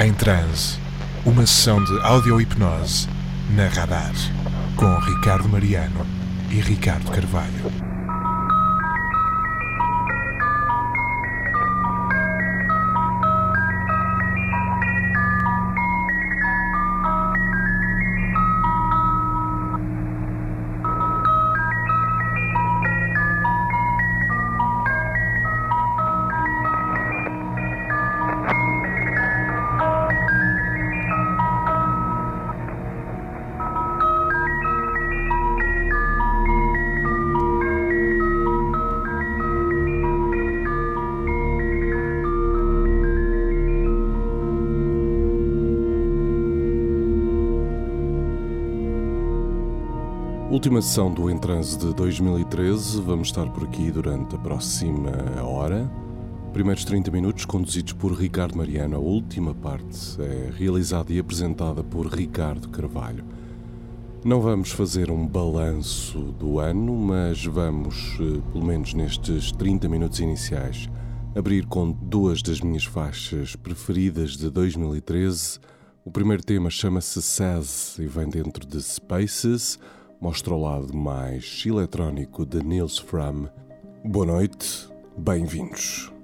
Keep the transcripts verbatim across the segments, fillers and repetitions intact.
Em Transe, uma sessão de audio-hipnose na Radar, com Ricardo Mariano e Ricardo Carvalho. Última sessão do Em Transe de dois mil e treze, vamos estar por aqui durante a próxima hora. Primeiros trinta minutos conduzidos por Ricardo Mariano. A última parte é realizada e apresentada por Ricardo Carvalho. Não vamos fazer um balanço do ano, mas vamos, pelo menos nestes trinta minutos iniciais, abrir com duas das minhas faixas preferidas de dois mil e treze. O primeiro tema chama-se Says e vem dentro de Spaces. Mostra o lado mais eletrónico de Nils Frahm. Boa noite, bem-vindos.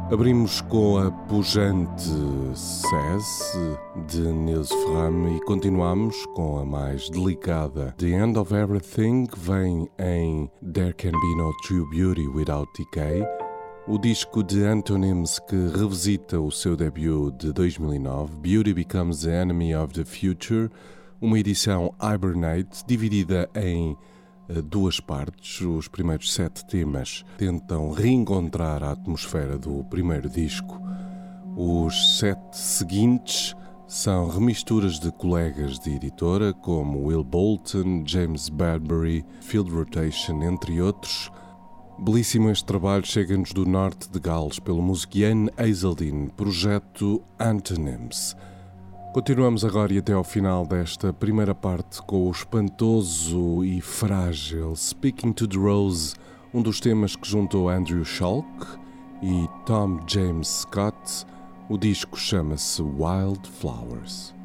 Abrimos com a pujante Cess de Nils Fram e continuamos com a mais delicada The End of Everything, que vem em There Can Be No True Beauty Without Decay, o disco de Antonyms que revisita o seu debut de dois mil e nove, Beauty Becomes the Enemy of the Future, uma edição Hibernate dividida em duas partes. Os primeiros sete temas tentam reencontrar a atmosfera do primeiro disco. Os sete seguintes são remisturas de colegas de editora como Will Bolton, James Bradbury, Field Rotation, entre outros. Belíssimo este trabalho, chega-nos do norte de Gales pelo músico Ian Hazeldine, projeto Antonyms. Continuamos agora e até ao final desta primeira parte com o espantoso e frágil Speaking to the Rose, um dos temas que juntou Andrew Schalk e Tom James Scott. O disco chama-se Wild Flowers.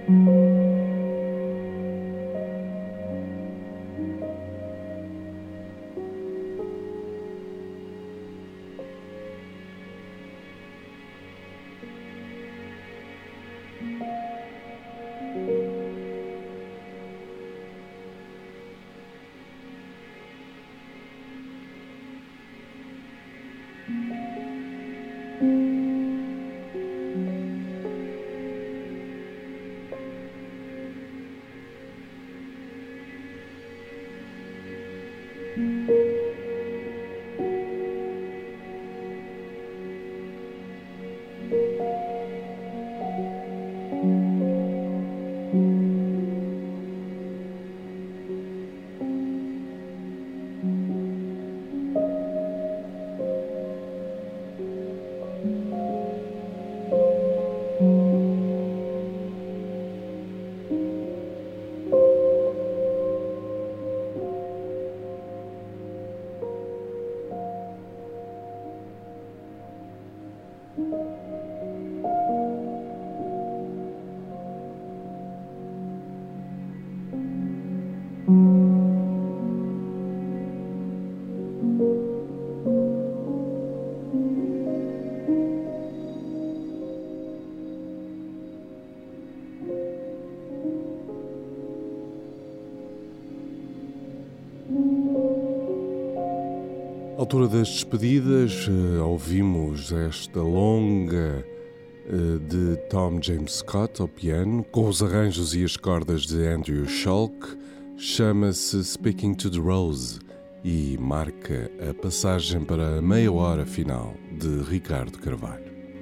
À altura das despedidas, ouvimos esta longa de Tom James Scott ao piano, com os arranjos e as cordas de Andrew Schalk. Chama-se Speaking to the Rose e marca a passagem para a meia hora final de Ricardo Carvalho.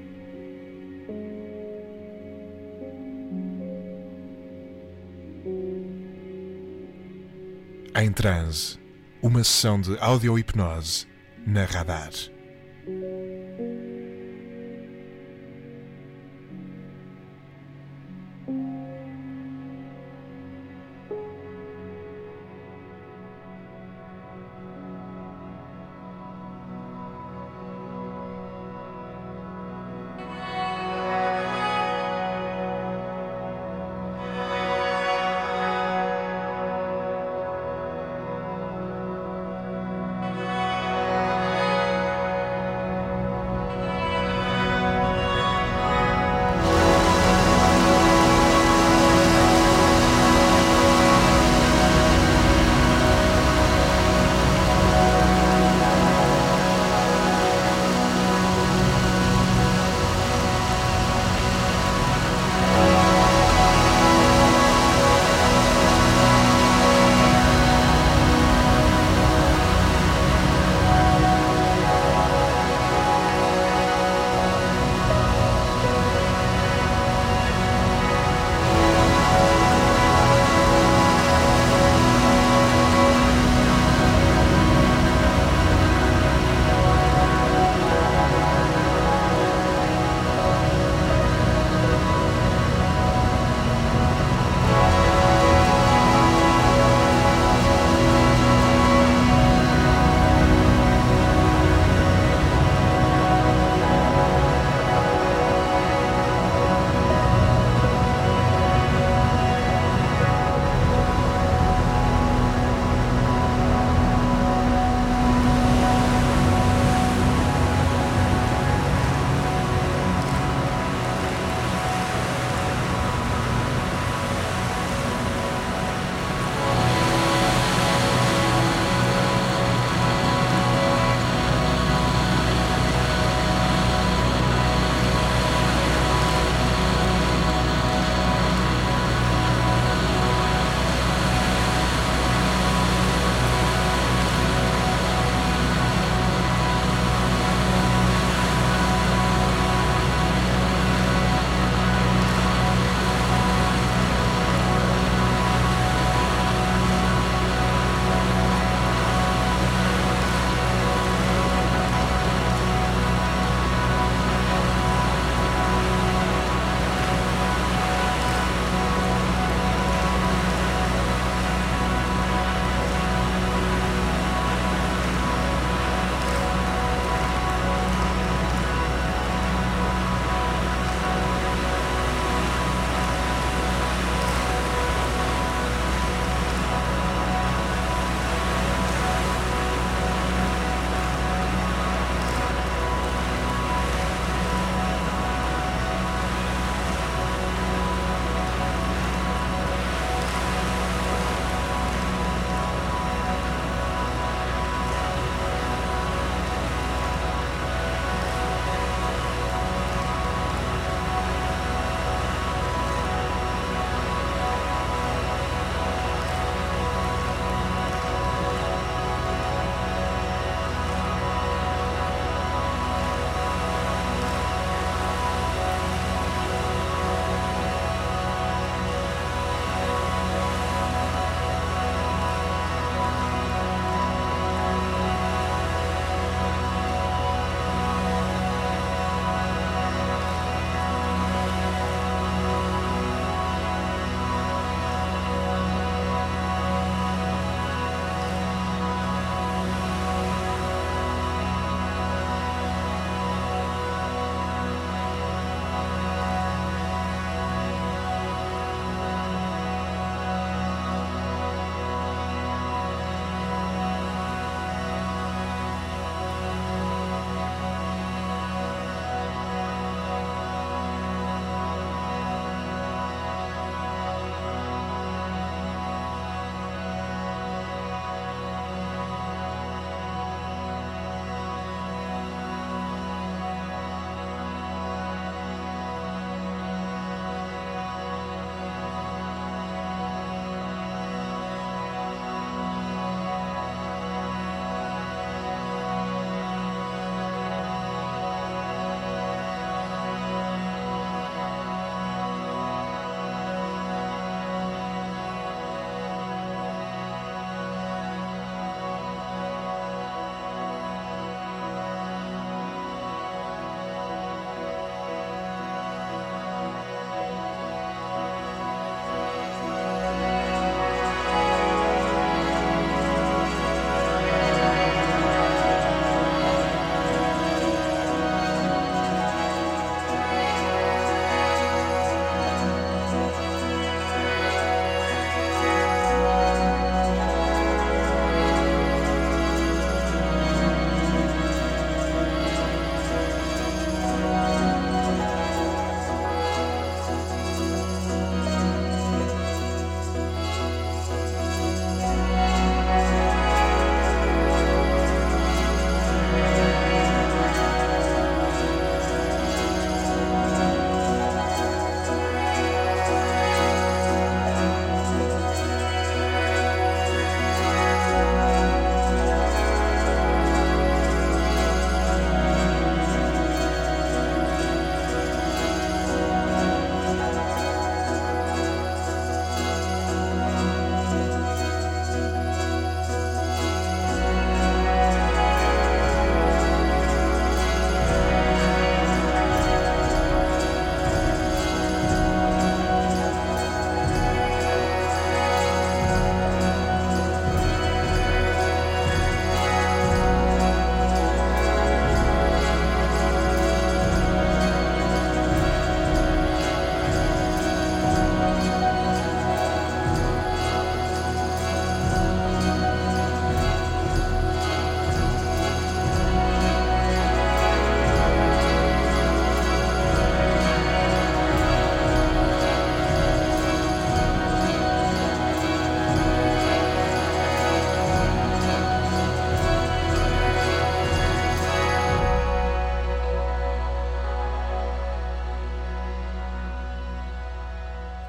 Em transe, uma sessão de audio-hipnose na Radar.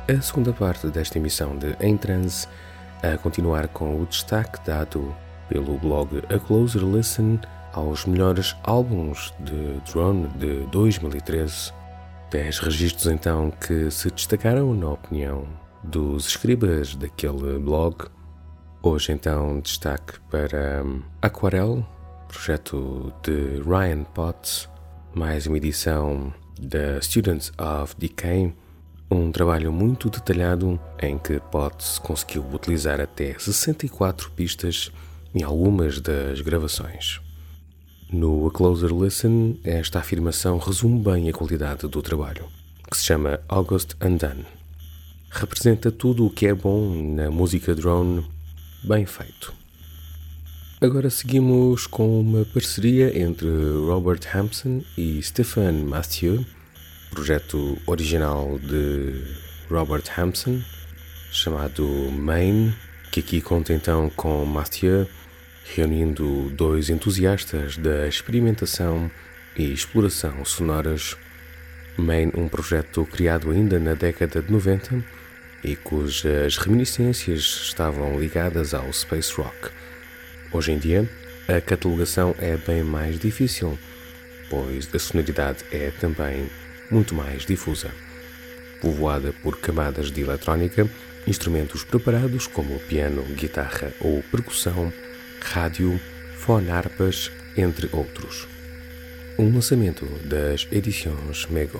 a segunda parte desta emissão de Em Transe, a continuar com o destaque dado pelo blog A Closer Listen aos melhores álbuns de drone de dois mil e treze. dez registros então que se destacaram na opinião dos escribas daquele blog. Hoje então destaque para Aquarelle, projeto de Ryan Potts, mais uma edição da Students of Decay, um trabalho muito detalhado em que Potts conseguiu utilizar até sessenta e quatro pistas em algumas das gravações. No A Closer Listen, esta afirmação resume bem a qualidade do trabalho, que se chama August Undone. Representa tudo o que é bom na música drone, bem feito. Agora seguimos com uma parceria entre Robert Hampson e Stephen Mathieu, projeto original de Robert Hampson, chamado Main, que aqui conta então com Mathieu, reunindo dois entusiastas da experimentação e exploração sonoras. Main, um projeto criado ainda na década de noventa e cujas reminiscências estavam ligadas ao space rock. Hoje em dia, a catalogação é bem mais difícil, pois a sonoridade é também muito mais difusa, povoada por camadas de eletrónica, instrumentos preparados como piano, guitarra ou percussão, rádio, fone-harpas, entre outros. Um lançamento das edições Mego.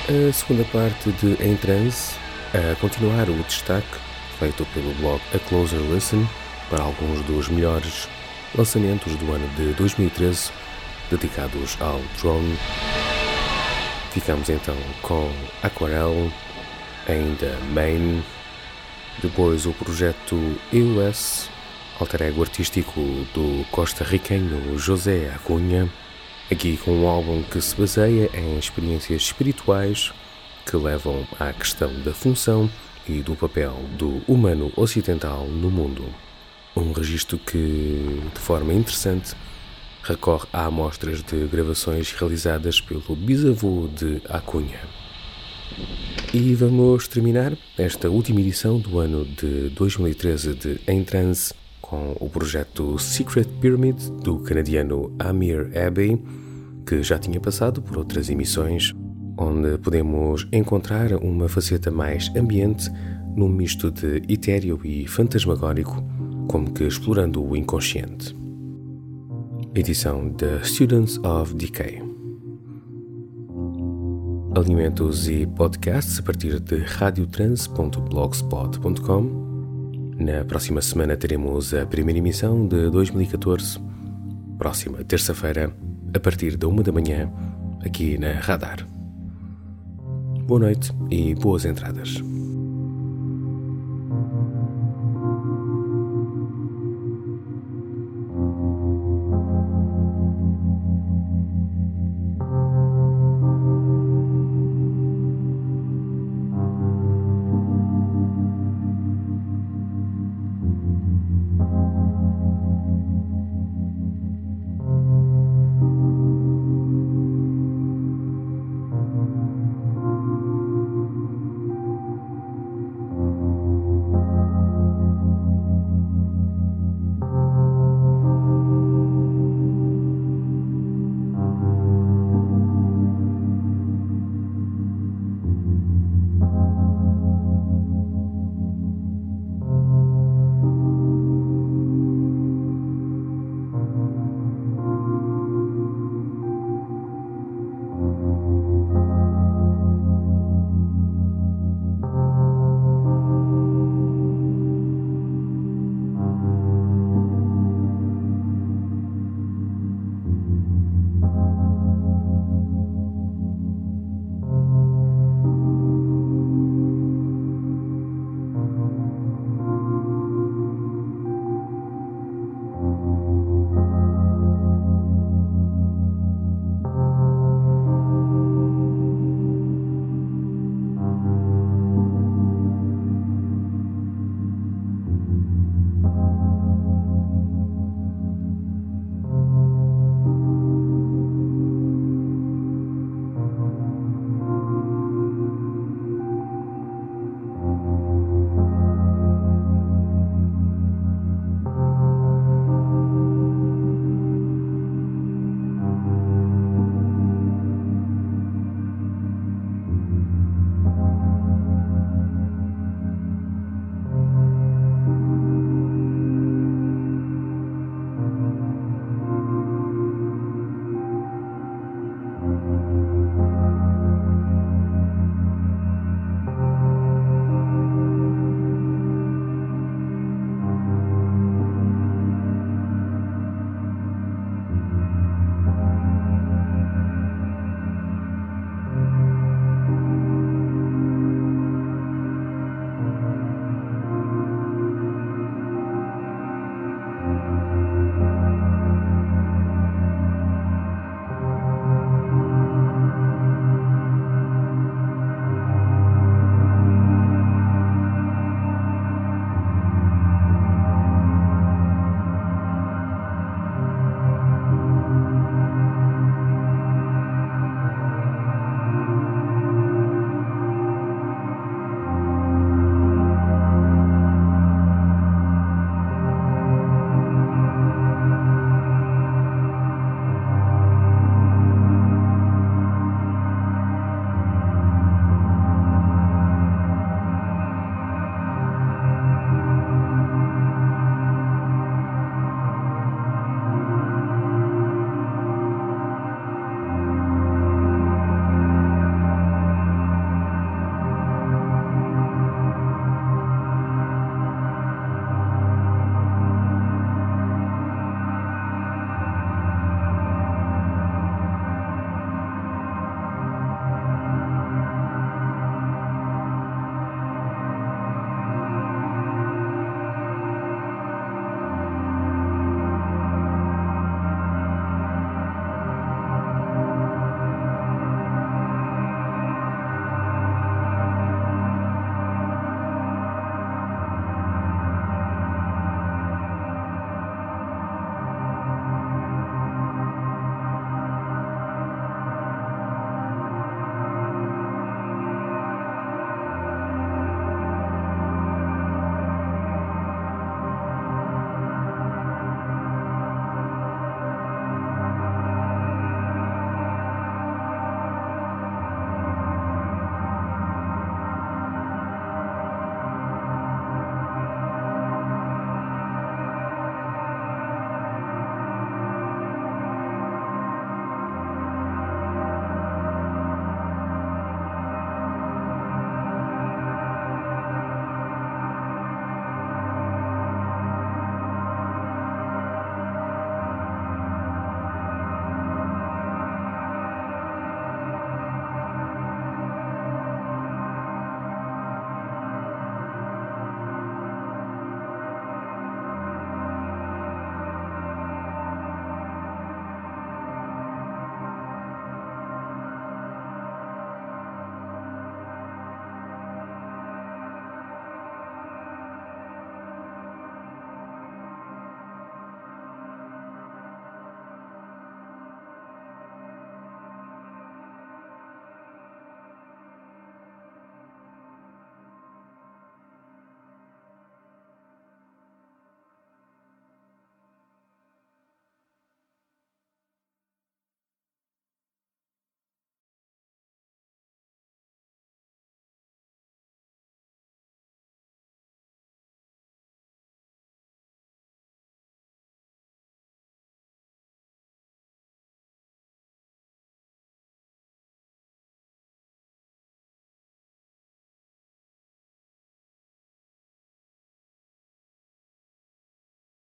a segunda parte de Em Transe, a continuar o destaque feito pelo blog A Closer Listen para alguns dos melhores lançamentos do ano de dois mil e treze dedicados ao drone. Ficamos então com Aquarelle, ainda Main, depois o projeto E U S, alter ego artístico do costarriquenho José Acunha, aqui com um álbum que se baseia em experiências espirituais que levam à questão da função e do papel do humano ocidental no mundo. Um registro que, de forma interessante, recorre a amostras de gravações realizadas pelo bisavô de Acunha. E vamos terminar esta última edição do ano de dois mil e treze de Em Transe com o projeto Secret Pyramid do canadiano Amir Abbey, que já tinha passado por outras emissões, onde podemos encontrar uma faceta mais ambiente num misto de etéreo e fantasmagórico, como que explorando o inconsciente. Edição da Students of Decay. Alimentos e podcasts a partir de radiotrans ponto blogspot ponto com. Na próxima semana teremos a primeira emissão de dois mil e catorze, próxima terça-feira, a partir da uma da manhã, aqui na Radar. Boa noite e boas entradas.